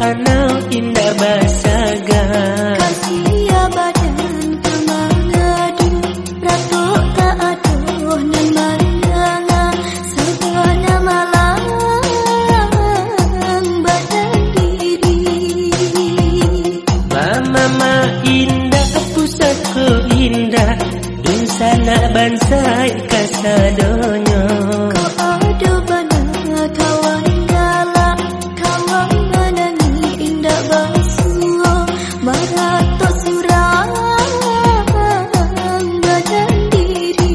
panau indah basaga. Kasih badan kemangadu, ratok tak aduh nan marianga, sebana malang badan diri. Mama indah pusatku indah, dun sana bansai kasadonyo. Kau ada bana kawan galak, kawan menangi indah basuh, maratok surang badan diri.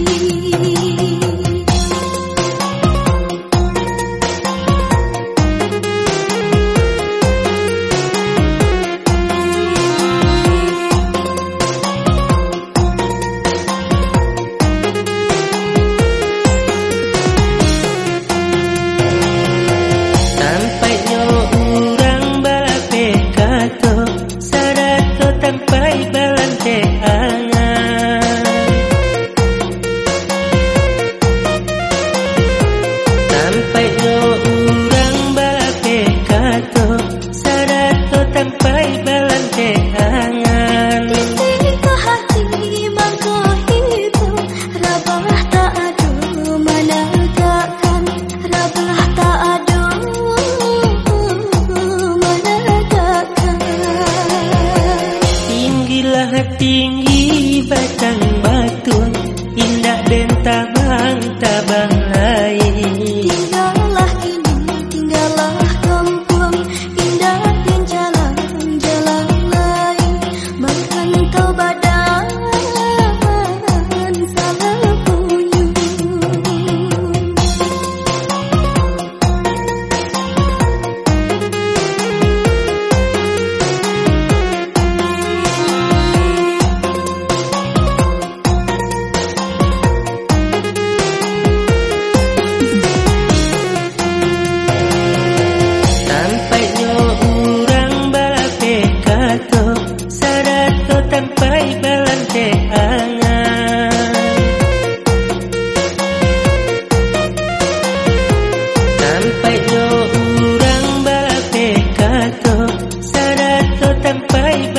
Tinggi batang batu, indah dan tabang-tabang lain. Tinggallah ini, tinggallah kampung, indah dan jalan-jalan lain. Merantau badan salah bunyi. Sampai balante angan, sampai no urang balape kato, sarato sampai